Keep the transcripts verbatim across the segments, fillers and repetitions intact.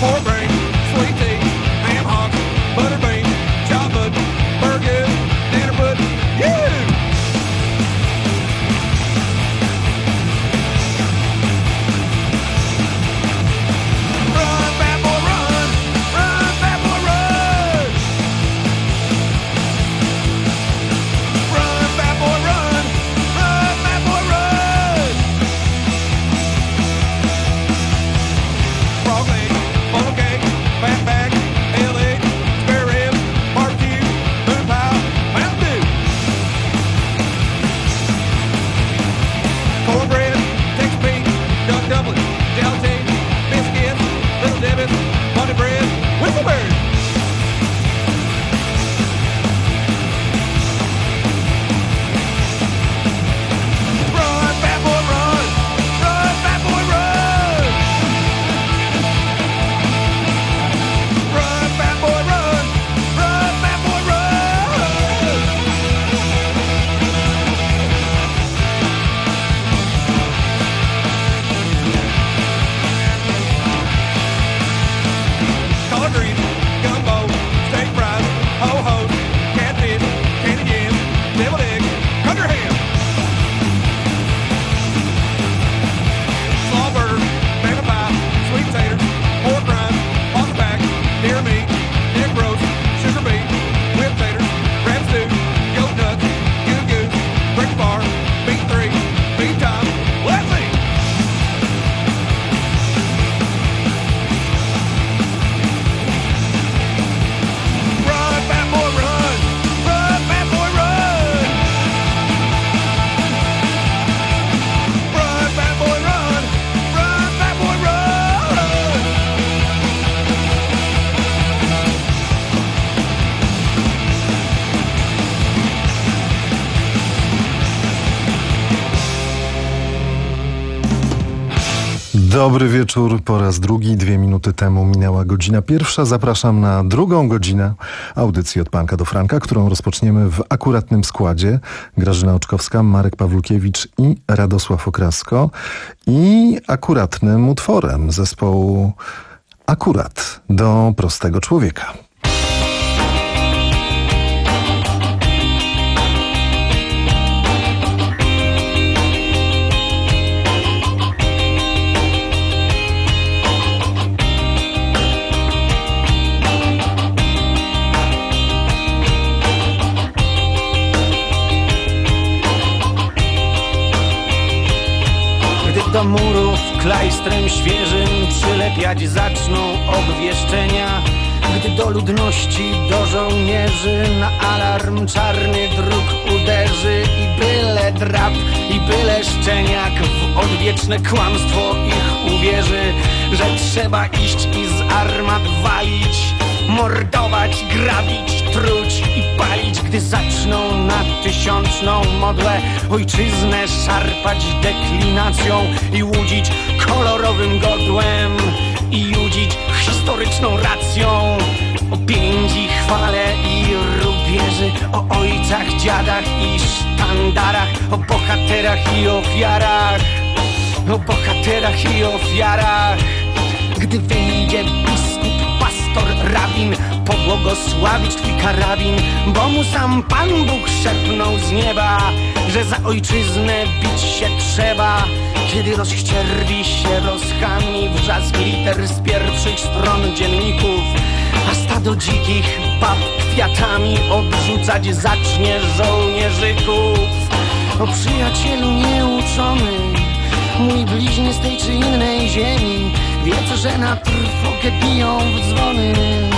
pork brain, sweet tea, ham hocks, butter bean, chopped bud, burger, dinner bud, you! Run, bad boy, run! Run, bad boy, run! Run, bad boy, run! Run, bad boy, run! Frog leg, funnel cake, fat back, tail egg, spare ribs, barbecue, moon pie, Mountain Dew. Cornbread, Texas pink, duck dumpling, gelatine, biscuits, little Debbie's, bunny bread, whistleberry. Run, bad boy, run! Run, bad boy, run! Run, bad boy, run! Run, bad boy, run! Collard greens, gumbo, steak fries, ho-hos, catfish, candy yams, deviled eggs, country ham. Slaw burger, bacon pie, sweet potatoes, pork rinds, possum back, deer meat, dick roast, sugar beet, whipped taters, crab stew, goat nuts, goose goose, brick bar, beef three, beef time, let's eat! Run, bad boy, run! Run, bad boy, run! Run, bad boy, run! Run, bad boy, run! Dobry wieczór, po raz drugi, dwie minuty temu minęła godzina pierwsza. Zapraszam na drugą godzinę audycji Od Panka do Franka, którą rozpoczniemy w akuratnym składzie. Grażyna Oczkowska, Marek Pawlukiewicz i Radosław Okrasko. I akuratnym utworem zespołu Akurat do prostego człowieka. Gdy do murów klajstrem świeżym przylepiać zaczną obwieszczenia, gdy do ludności, do żołnierzy na alarm czarny dróg uderzy i byle drab, i byle szczeniak w odwieczne kłamstwo ich uwierzy, że trzeba iść i z armat walić, mordować, grabić, truć i palić, gdy zaczną na tysiączną modłę ojczyznę szarpać deklinacją i łudzić kolorowym godłem i judzić historyczną racją o piędzi, chwale i rubieży, o ojcach, dziadach i sztandarach, o bohaterach i ofiarach, o bohaterach i ofiarach. Gdy wyjdzie biskup, pastor, rabin, pobłogosławić twój karabin, bo mu sam Pan Bóg szepnął z nieba, że za ojczyznę bić się trzeba. Kiedy rozścierwi się rozchami wrzask liter z pierwszych stron dzienników, a stado dzikich bab kwiatami obrzucać zacznie żołnierzyków. O przyjacielu nieuczony, mój bliźnie z tej czy innej ziemi, wiedz, że na trwogę biją w dzwony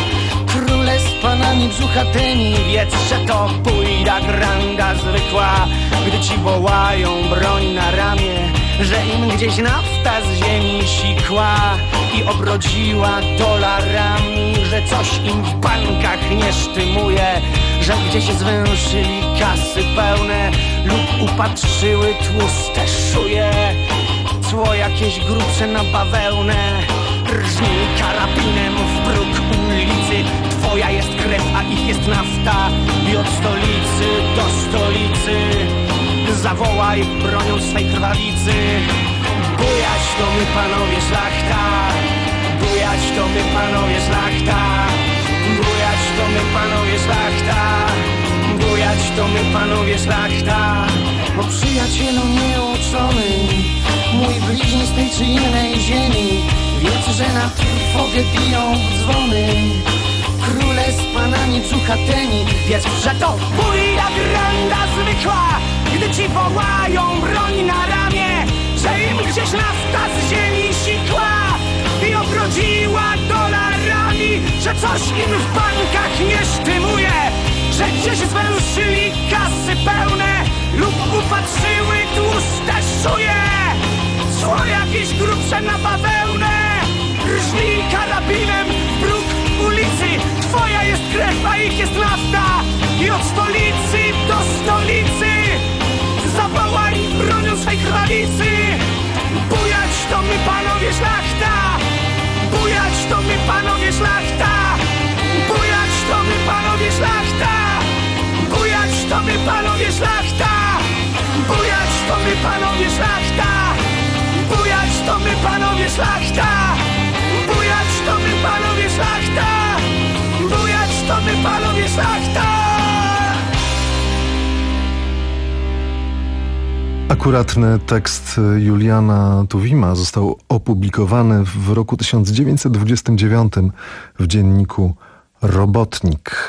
króle z panami brzuchatymi. Wiedz, że to pójda granda zwykła, gdy ci wołają broń na ramię, że im gdzieś nafta z ziemi sikła i obrodziła dolarami, że coś im w bankach nie sztymuje, że gdzieś zwęszyli kasy pełne lub upatrzyły tłuste szuje. Cło jakieś grubsze na bawełnę, rżnij karabinem w próg ulicy. Twoja jest krew, a ich jest nafta i od stolicy do stolicy zawołaj bronią swej krwawicy. Bujać to my panowie szlachta, bujać to my my panowie szlachta. Bo przyjacielu nieuczony, mój bliźni z tej czy innej ziemi, wiedz, że na trwogę biją dzwony. Króle z panami czuchateni, wiedz, że to bójda granda zwykła, gdy ci wołają broń na ramię, że im gdzieś nafta z ziemi sikła i obrodziła dolarami, że coś im w bankach nie sztymuje, że gdzieś zwęszyli kasy pełne lub upatrzyły tłuste szuje. Szło jakieś grubsze na bawełnę, rżnij karabinem w próg ulicy. Twoja jest krew, a ich jest nafta i od stolicy do stolicy zawołaj bronią swej krwawicy. Bujać to my panowie szlachta, bujać to my panowie szlachta, bujać to my panowie szlachta, bujać to my panowie szlachta, bujać to my panowie szlachta, bujać to my panowie szlachta, bujać to my panowie szlachta, bujać to my panowie szlachta. Akuratny tekst Juliana Tuwima został opublikowany w roku tysiąc dziewięćset dwudziestym dziewiątym w dzienniku Robotnik.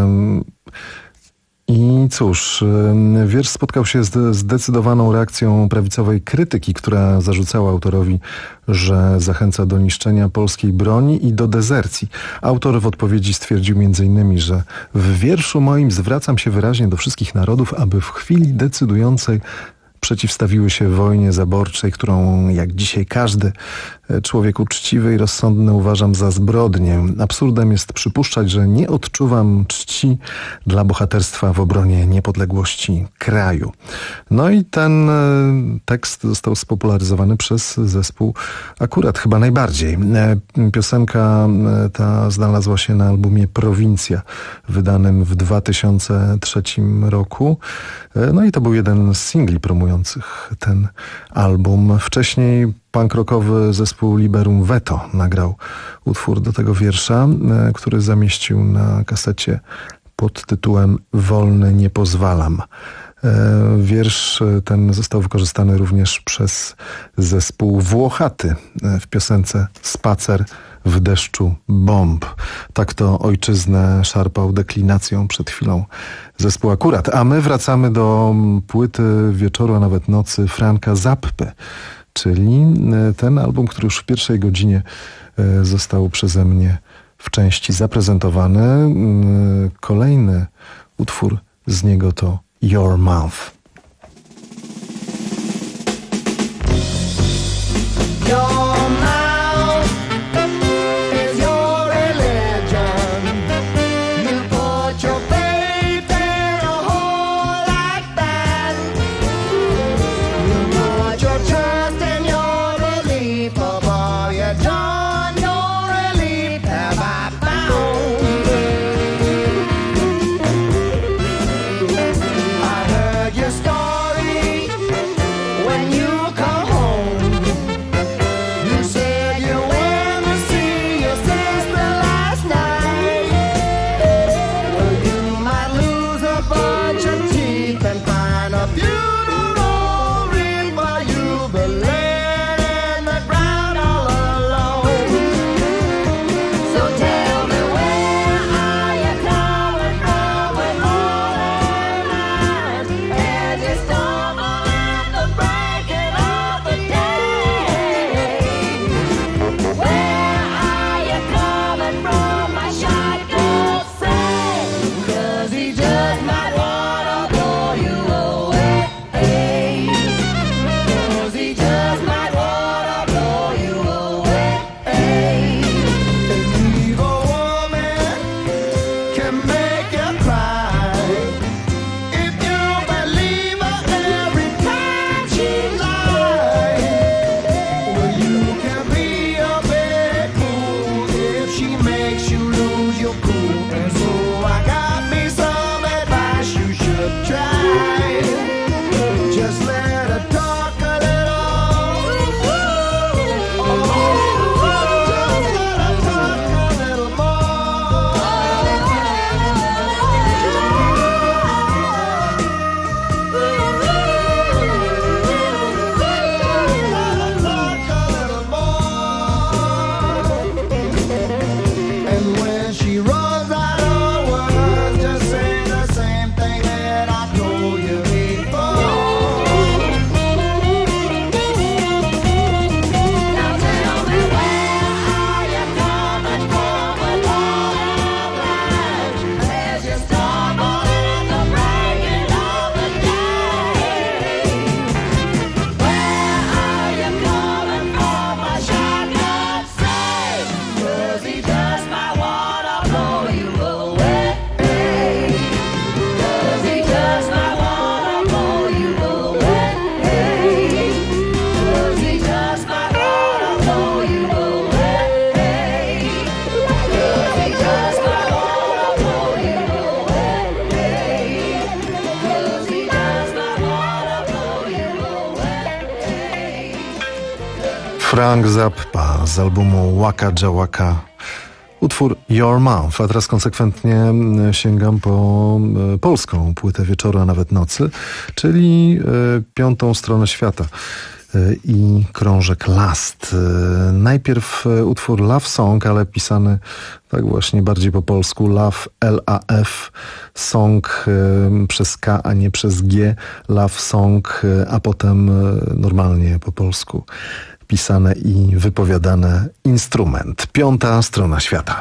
I cóż, wiersz spotkał się z zdecydowaną reakcją prawicowej krytyki, która zarzucała autorowi, że zachęca do niszczenia polskiej broni i do dezercji. Autor w odpowiedzi stwierdził między innymi, że w wierszu moim zwracam się wyraźnie do wszystkich narodów, aby w chwili decydującej przeciwstawiły się wojnie zaborczej, którą jak dzisiaj każdy człowiek uczciwy i rozsądny uważam za zbrodnię. Absurdem jest przypuszczać, że nie odczuwam czci dla bohaterstwa w obronie niepodległości kraju. No i ten tekst został spopularyzowany przez zespół Akurat chyba najbardziej. Piosenka ta znalazła się na albumie Prowincja, wydanym w dwa tysiące trzecim roku. No i to był jeden z singli promujących ten album. Wcześniej punk rockowy zespół Liberum Veto nagrał utwór do tego wiersza, który zamieścił na kasecie pod tytułem Wolny nie pozwalam. Wiersz ten został wykorzystany również przez zespół Włochaty w piosence Spacer w deszczu bomb. Tak to ojczyznę szarpał deklinacją przed chwilą zespół Akurat. A my wracamy do płyty wieczoru, a nawet nocy Franka Zappy, czyli ten album, który już w pierwszej godzinie został przeze mnie w części zaprezentowany. Kolejny utwór z niego to Your Mouth. Your mouth is your religion. You put your faith in a hole like that. You put your trust in your belief of all you've done. Your relief have I found. I heard you Frank Zappa z albumu Waka Jawaka. Utwór Your Mouth, a teraz konsekwentnie sięgam po polską płytę wieczoru, a nawet nocy, czyli Piątą stronę świata i krążek Last. Najpierw utwór Love Song, ale pisany tak właśnie bardziej po polsku, Love, L A F, Song przez K, a nie przez G, Love Song, a potem normalnie po polsku pisane i wypowiadane Instrument. Piąta strona świata.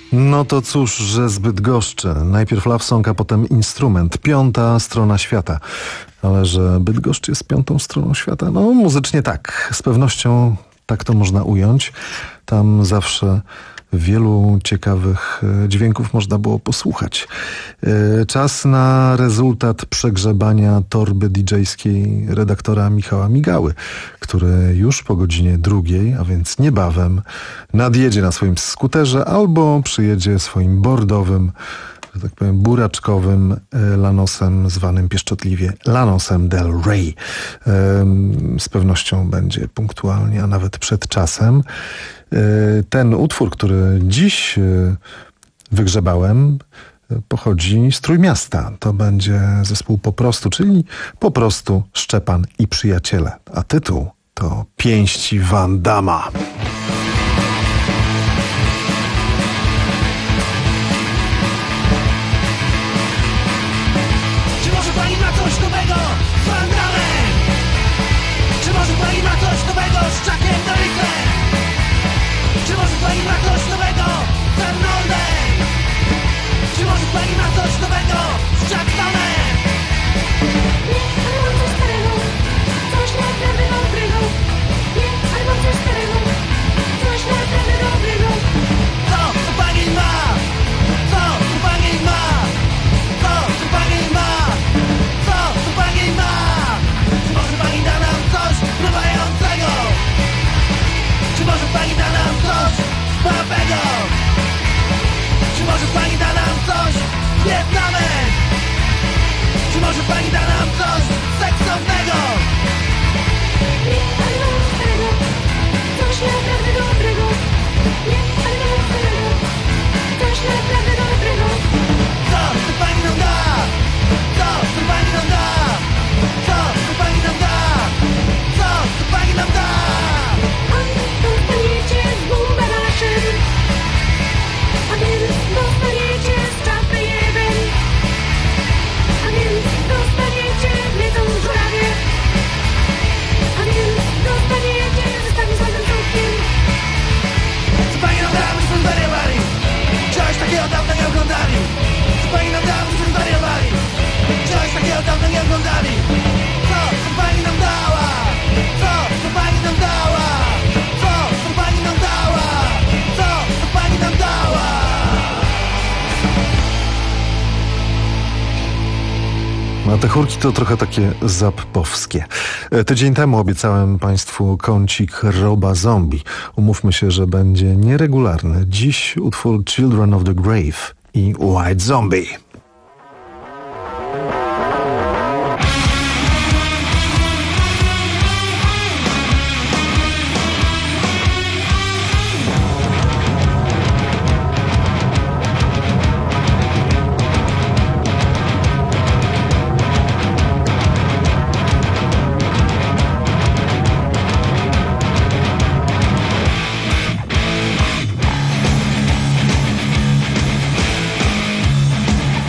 No to cóż, że zbyt goszczy. Najpierw love song, a potem instrument. Piąta strona świata. Ale że Bydgoszcz jest piątą stroną świata? No muzycznie tak. Z pewnością tak to można ująć. Tam zawsze wielu ciekawych dźwięków można było posłuchać. Czas na rezultat przegrzebania torby didżejskiej redaktora Michała Migały, który już po godzinie drugiej, a więc niebawem, nadjedzie na swoim skuterze albo przyjedzie swoim bordowym, że tak powiem, buraczkowym lanosem zwanym pieszczotliwie Lanosem Del Rey. Z pewnością będzie punktualnie, a nawet przed czasem. Ten utwór, który dziś wygrzebałem, pochodzi z Trójmiasta. To będzie zespół Po prostu, czyli Po prostu Szczepan i Przyjaciele. A tytuł to Pięści Van Damma. Czy może pani ma coś nowego z Van Dammem? Czy może pani ma coś nowego z Chuckiem Norrisem? Czy może pani ma coś nowego z Arnoldem? Czy może pani ma coś nowego z Jacksonem? Nie, ale mam coś starego, coś naprawdę dobrego. Nie, ale mam coś starego, coś naprawdę dobrego. Co tu pani ma? Co tu pani ma? Co tu pani ma? Co tu pani ma? Czy może pani da nam coś wpływającego? Czy może pani da nam coś słabego? Czy może pani da nam coś z Wietnamem? Czy może pani da nam coś seksownego? Nie, ale mam coś starego, coś naprawdę dobrego. Nie, ale mam starego, coś naprawdę dobrego. Co tu pani nam da? Co tu pani nam da? Co tu pani nam da? Co tu pani nam da? A dostaniecie z bumberaszem, a więc dostaniecie z czapy jeden. A więc dostaniecie wiedzą w żurawie. A więc dostaniecie zestawić z ładnym całkiem. Co pani nam da, myśmy zwariowali? Czegoś takiego dawno nie oglądali. Co pani nam da, myśmy zwariowali? Czegoś takiego dawno nie oglądali. Co tu pani nam dała? Co tu pani nam dała? Co tu pani nam dała? Co tu pani nam dała? A te chórki to trochę takie zappowskie. E, Tydzień temu obiecałem Państwu kącik Roba Zombie. Umówmy się, że będzie nieregularny. Dziś utwór Children of the Grave i White Zombie. Thank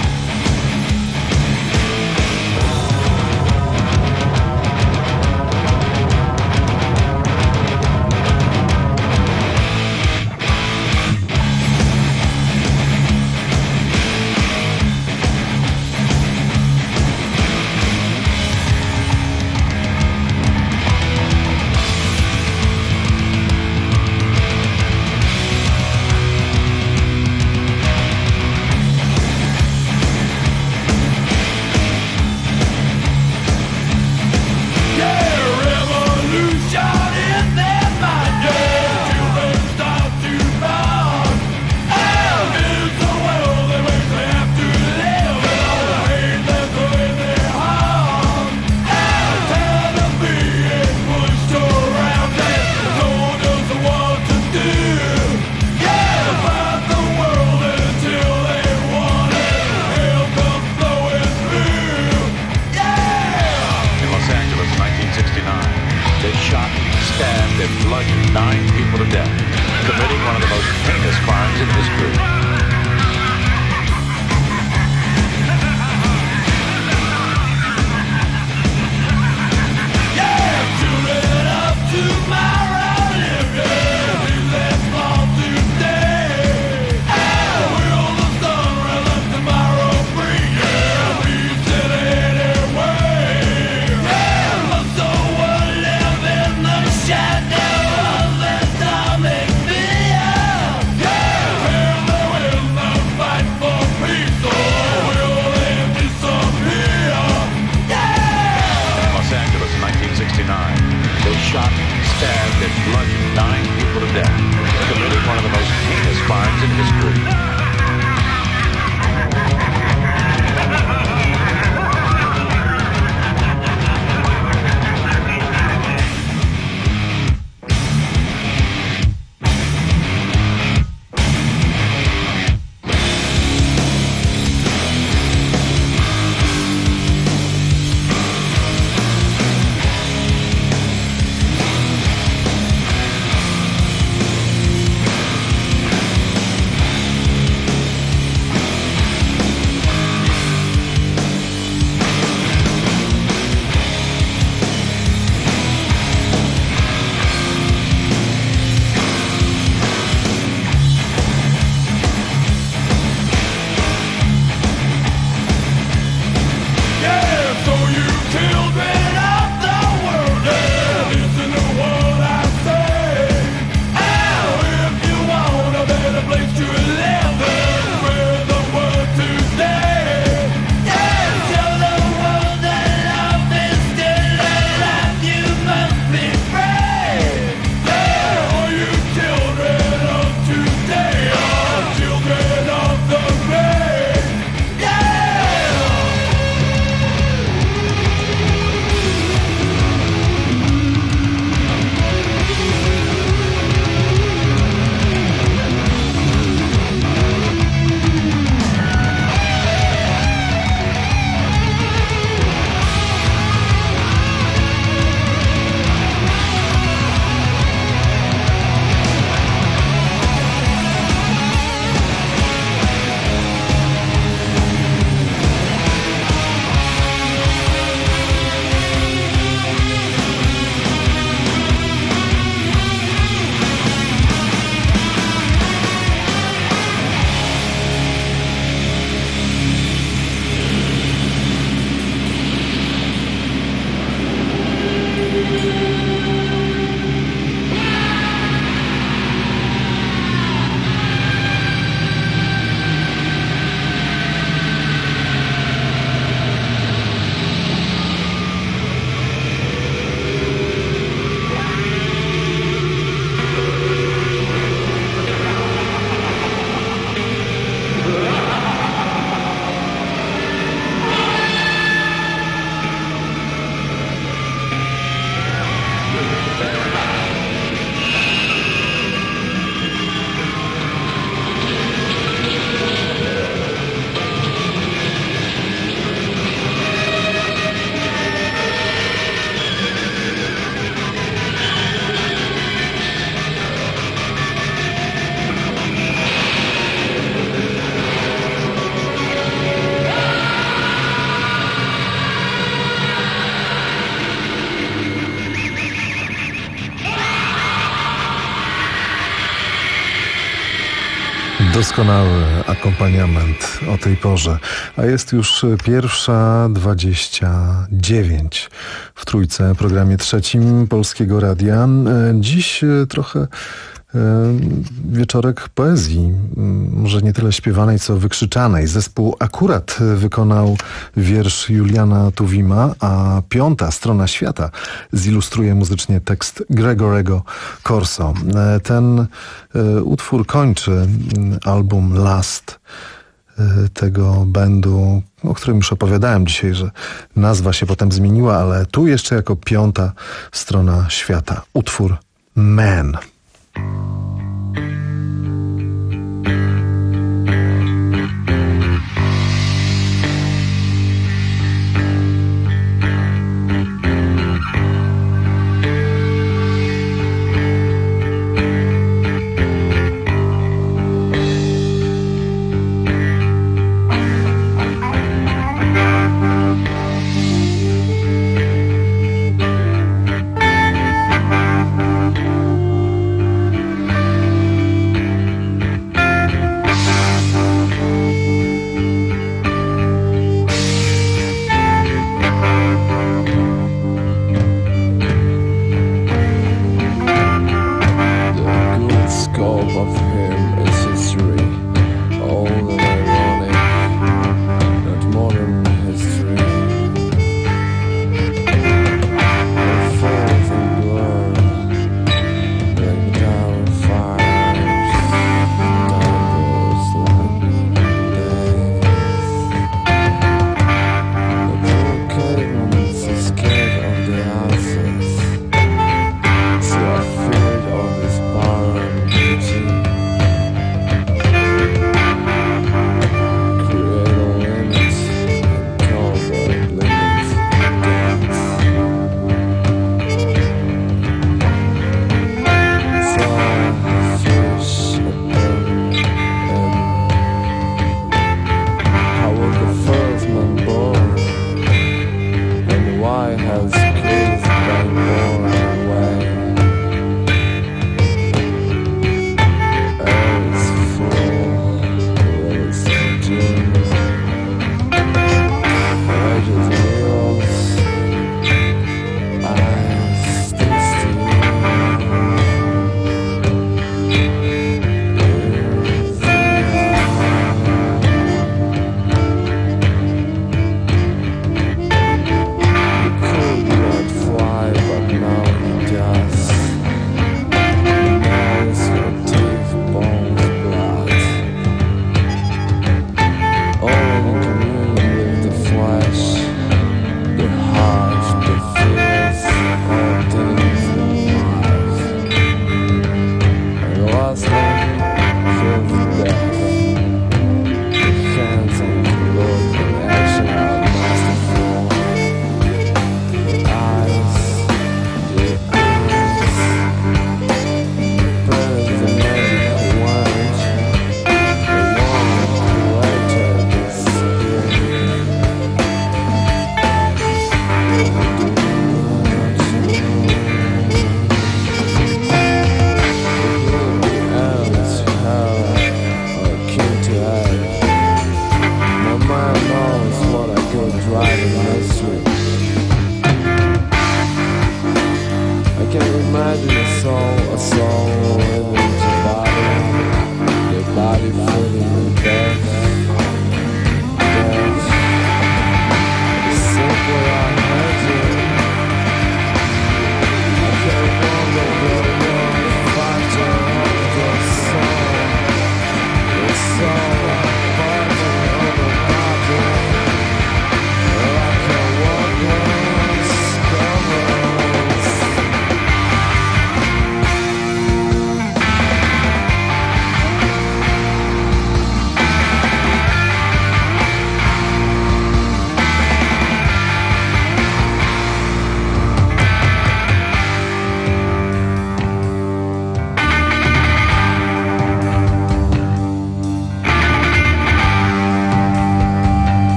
Doskonały akompaniament o tej porze. A jest już pierwsza dwadzieścia dziewięć w Trójce, programie trzecim Polskiego Radia. Dziś trochę wieczorek poezji, może nie tyle śpiewanej, co wykrzyczanej. Zespół akurat wykonał wiersz Juliana Tuwima, a piąta strona świata zilustruje muzycznie tekst Gregorego Corso. Ten utwór kończy album Last tego bandu, o którym już opowiadałem dzisiaj, że nazwa się potem zmieniła, ale tu jeszcze jako piąta strona świata. Utwór Man.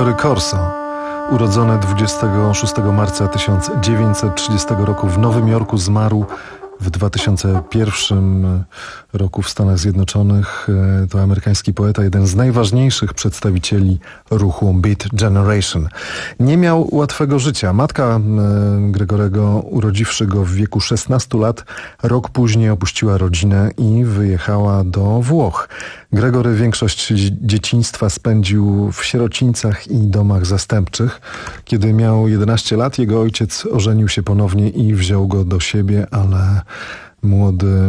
Gregory Corso, urodzony dwudziestego szóstego marca tysiąc dziewięćset trzydziestego roku w Nowym Jorku, zmarł w dwa tysiące pierwszym roku w Stanach Zjednoczonych. To amerykański poeta, jeden z najważniejszych przedstawicieli ruchu Beat Generation. Nie miał łatwego życia. Matka Gregorego, urodziwszy go w wieku szesnastu lat, rok później opuściła rodzinę i wyjechała do Włoch. Gregory większość dzieciństwa spędził w sierocińcach i domach zastępczych. Kiedy miał jedenaście lat, jego ojciec ożenił się ponownie i wziął go do siebie, ale młody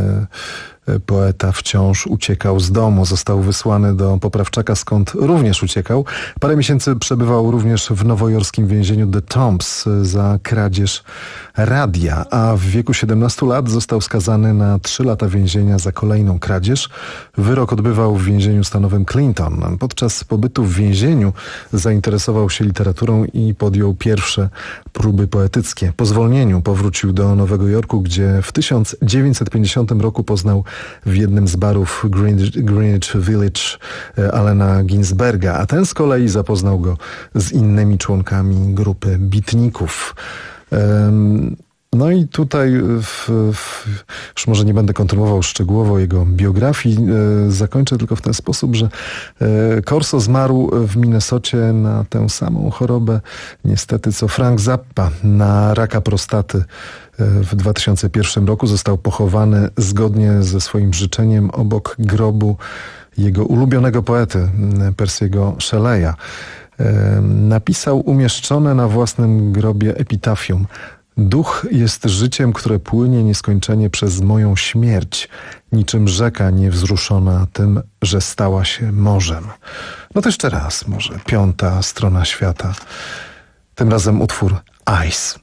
poeta wciąż uciekał z domu. Został wysłany do Poprawczaka, skąd również uciekał. Parę miesięcy przebywał również w nowojorskim więzieniu The Tombs za kradzież radia, a w wieku siedemnastu lat został skazany na trzy lata więzienia za kolejną kradzież. Wyrok odbywał w więzieniu stanowym Clinton. Podczas pobytu w więzieniu zainteresował się literaturą i podjął pierwsze próby poetyckie. Po zwolnieniu powrócił do Nowego Jorku, gdzie w tysiąc dziewięćset pięćdziesiątym roku poznał w jednym z barów Greenwich, Greenwich Village Allena Ginsberga, a ten z kolei zapoznał go z innymi członkami grupy bitników. Um, No i tutaj w, w, już może nie będę kontynuował szczegółowo jego biografii. E, zakończę tylko w ten sposób, że e, Corso zmarł w Minnesocie na tę samą chorobę, niestety, co Frank Zappa, na raka prostaty. E, w dwa tysiące pierwszym roku został pochowany zgodnie ze swoim życzeniem obok grobu jego ulubionego poety, Percy'ego Shelleya. E, napisał umieszczone na własnym grobie epitafium: duch jest życiem, które płynie nieskończenie przez moją śmierć, niczym rzeka niewzruszona tym, że stała się morzem. No to jeszcze raz, może piąta strona świata. Tym razem utwór Ice.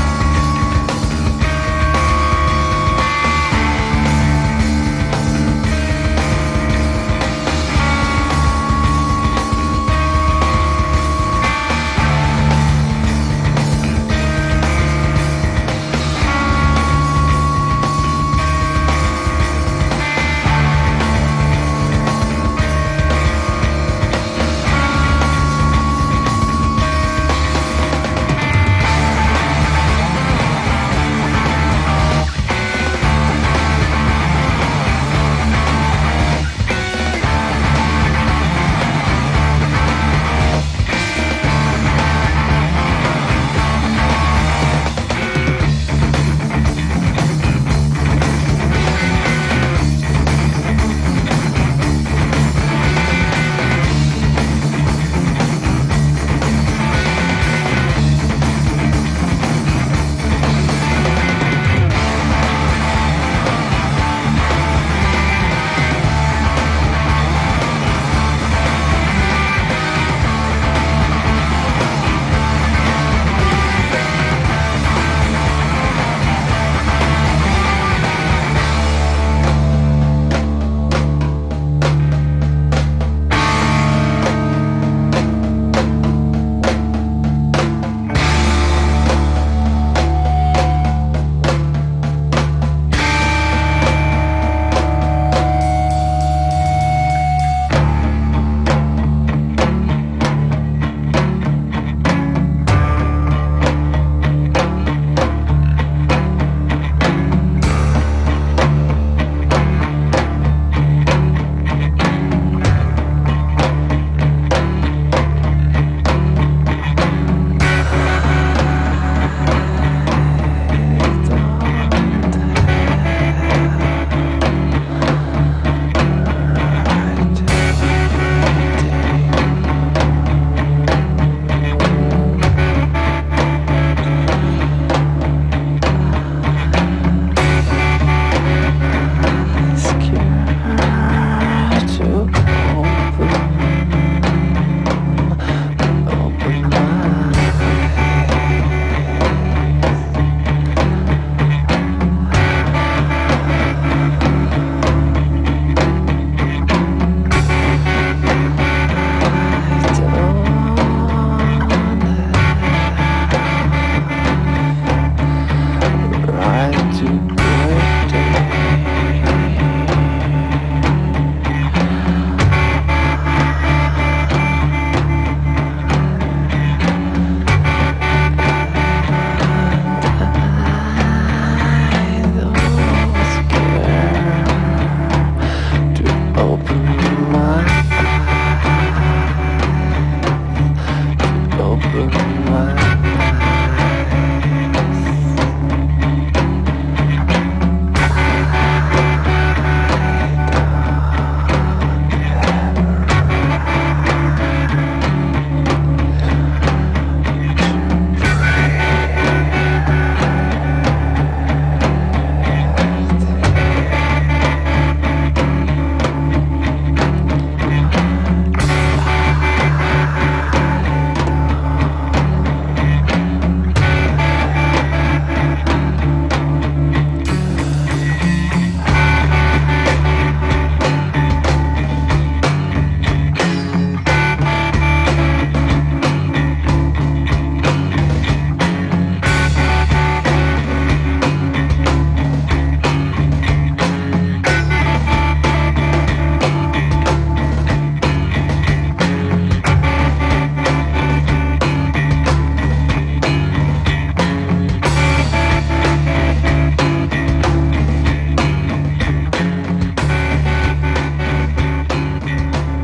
Ice.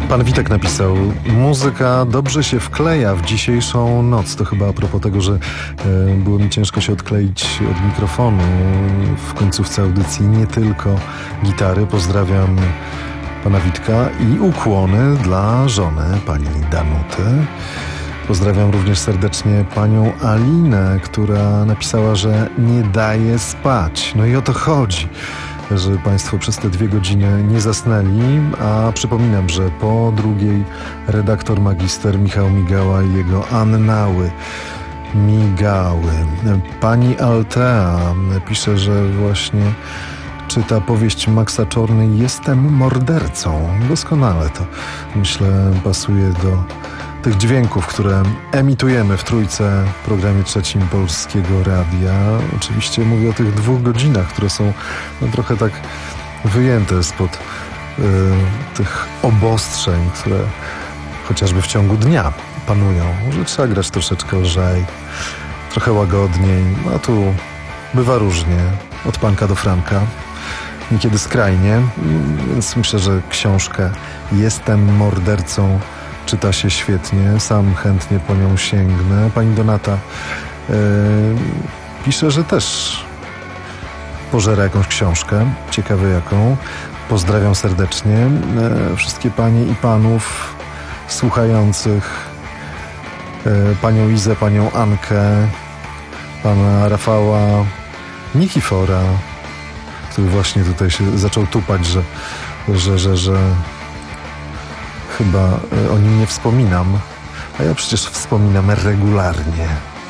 Pan Witek napisał: muzyka dobrze się wkleja w dzisiejszą noc. To chyba a propos tego, że e, było mi ciężko się odkleić od mikrofonu w końcówce audycji. Nie tylko gitary. Pozdrawiam pana Witka i ukłony dla żony, pani Danuty. Pozdrawiam również serdecznie panią Alinę, która napisała, że nie daje spać. No i o to chodzi, że państwo przez te dwie godziny nie zasnęli, a przypominam, że po drugiej redaktor magister Michał Migała i jego annały migały. Pani Altea pisze, że właśnie czyta powieść Maxa Czorny Jestem mordercą. Doskonale to, myślę, pasuje do tych dźwięków, które emitujemy w Trójce, w programie trzecim Polskiego Radia. Oczywiście mówię o tych dwóch godzinach, które są no, trochę tak wyjęte spod y, tych obostrzeń, które chociażby w ciągu dnia panują. Że trzeba grać troszeczkę lżej, trochę łagodniej. A tu bywa różnie, od Panka do Franka. Niekiedy skrajnie, więc myślę, że książkę Jestem mordercą czyta się świetnie, sam chętnie po nią sięgnę. Pani Donata yy, pisze, że też pożera jakąś książkę, ciekawe jaką. Pozdrawiam serdecznie yy, wszystkie panie i panów słuchających, yy, panią Izę, panią Ankę, pana Rafała Nikifora, który właśnie tutaj się zaczął tupać, że, że, że, że chyba o nim nie wspominam, a ja przecież wspominam regularnie.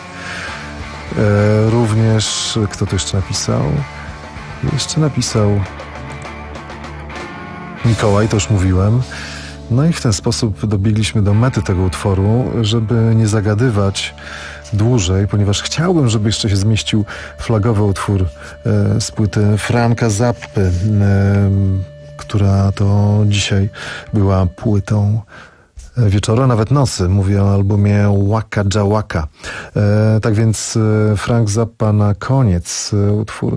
E, również, kto to jeszcze napisał? Jeszcze napisał Mikołaj, to już mówiłem. No i w ten sposób dobiegliśmy do mety tego utworu, żeby nie zagadywać dłużej, ponieważ chciałbym, żeby jeszcze się zmieścił flagowy utwór e, z płyty Franka Zappy, e, która to dzisiaj była płytą wieczoru, a nawet nocy. Mówię o albumie Waka Jawaka. E, tak więc e, Frank Zappa na koniec, e, utwór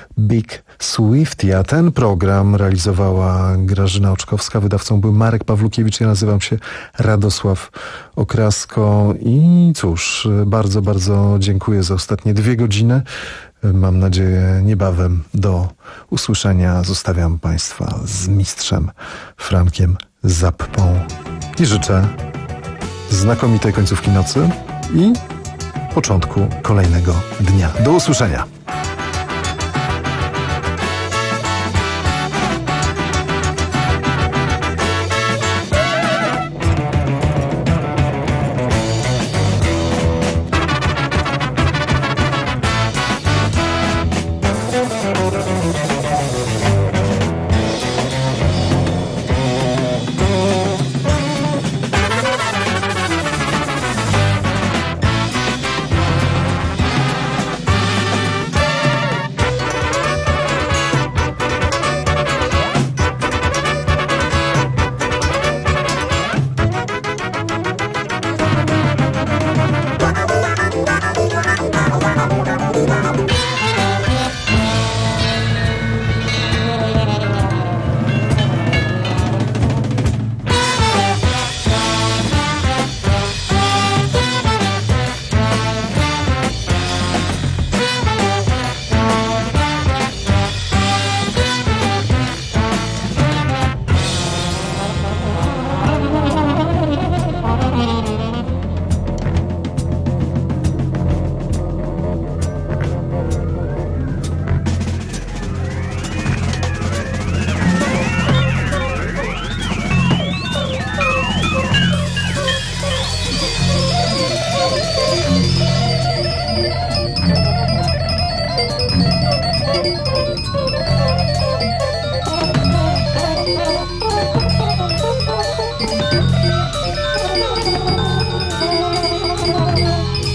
Big Swifty, a ten program realizowała Grażyna Oczkowska, wydawcą był Marek Pawlukiewicz, ja nazywam się Radosław Okrasko i cóż, bardzo, bardzo dziękuję za ostatnie dwie godziny. Mam nadzieję niebawem do usłyszenia. Zostawiam Państwa z mistrzem Frankiem Zappą i życzę znakomitej końcówki nocy i początku kolejnego dnia. Do usłyszenia.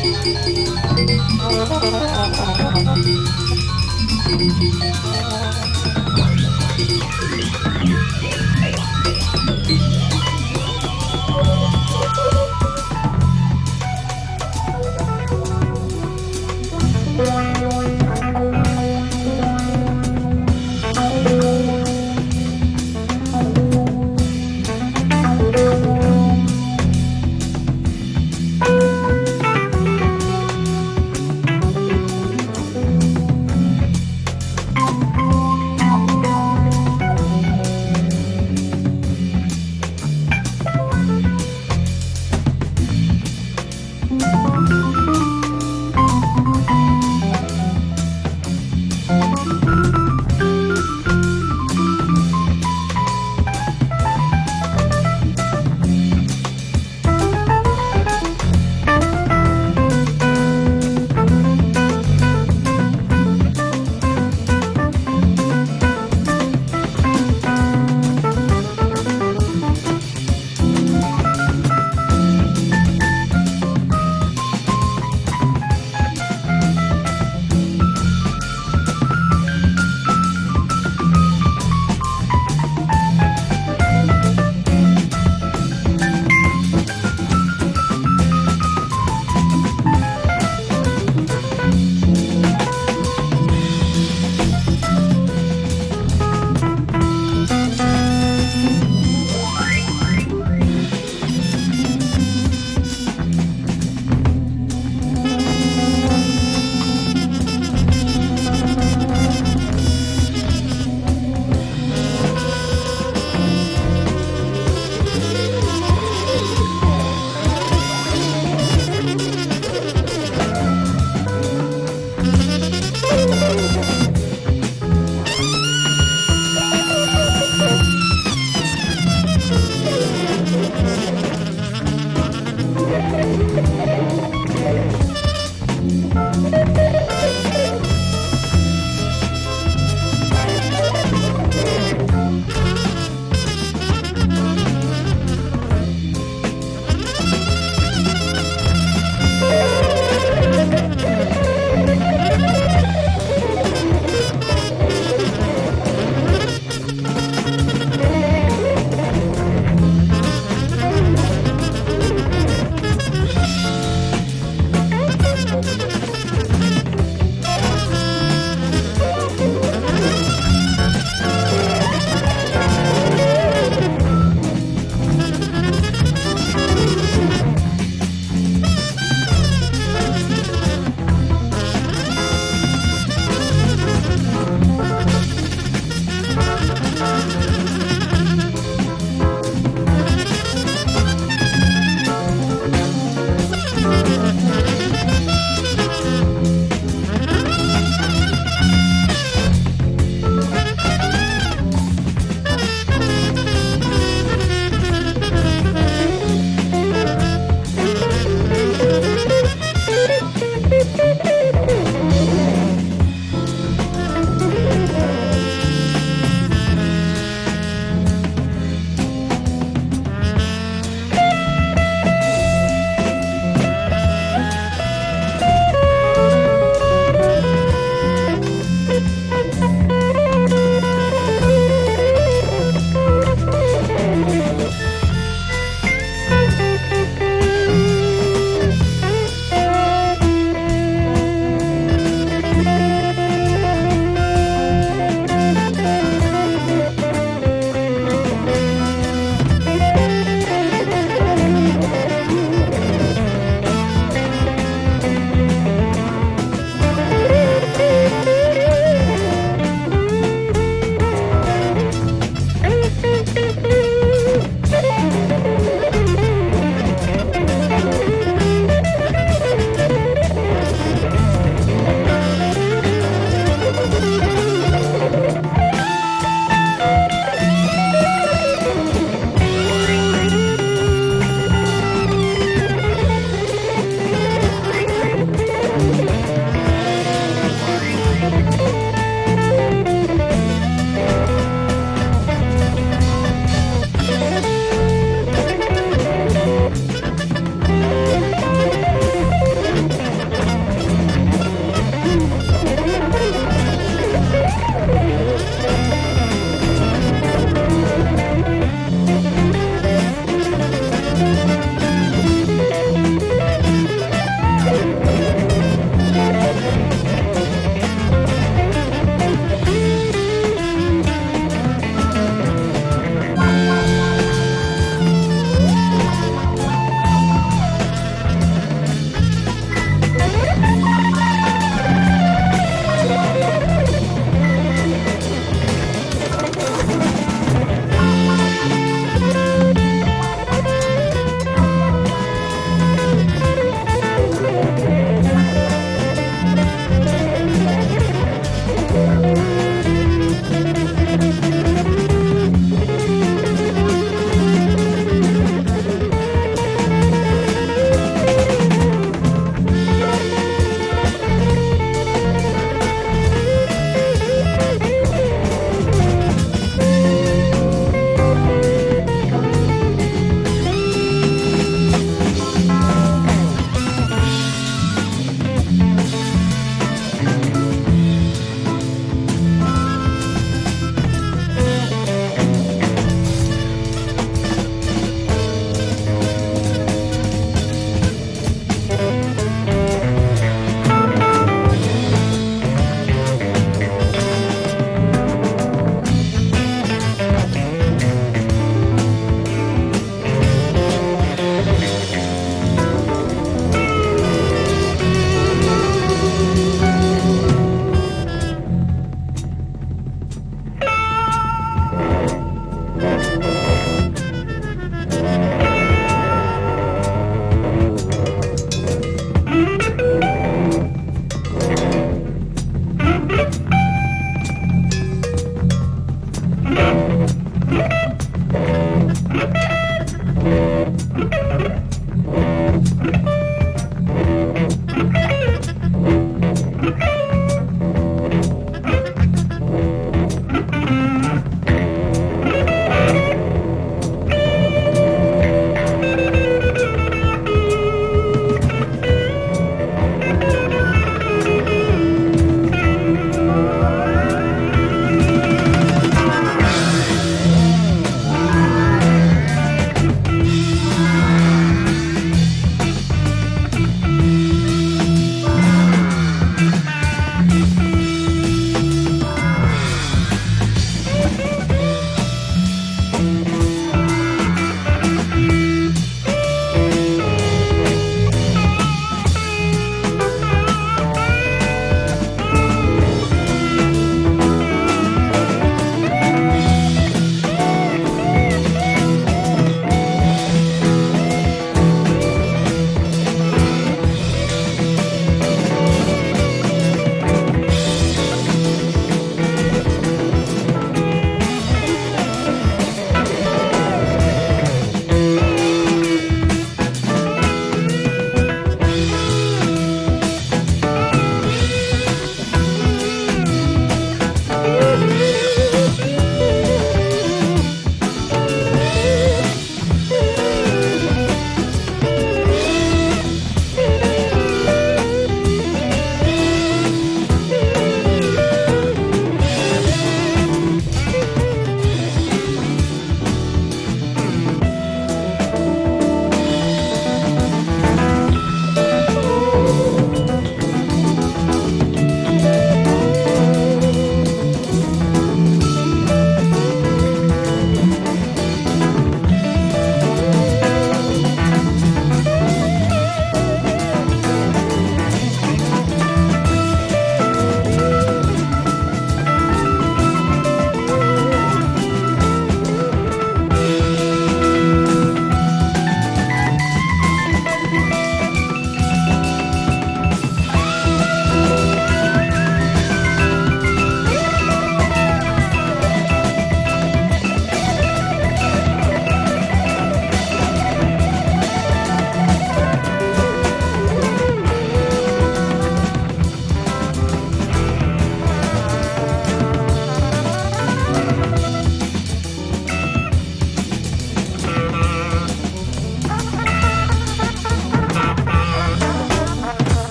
Thank you.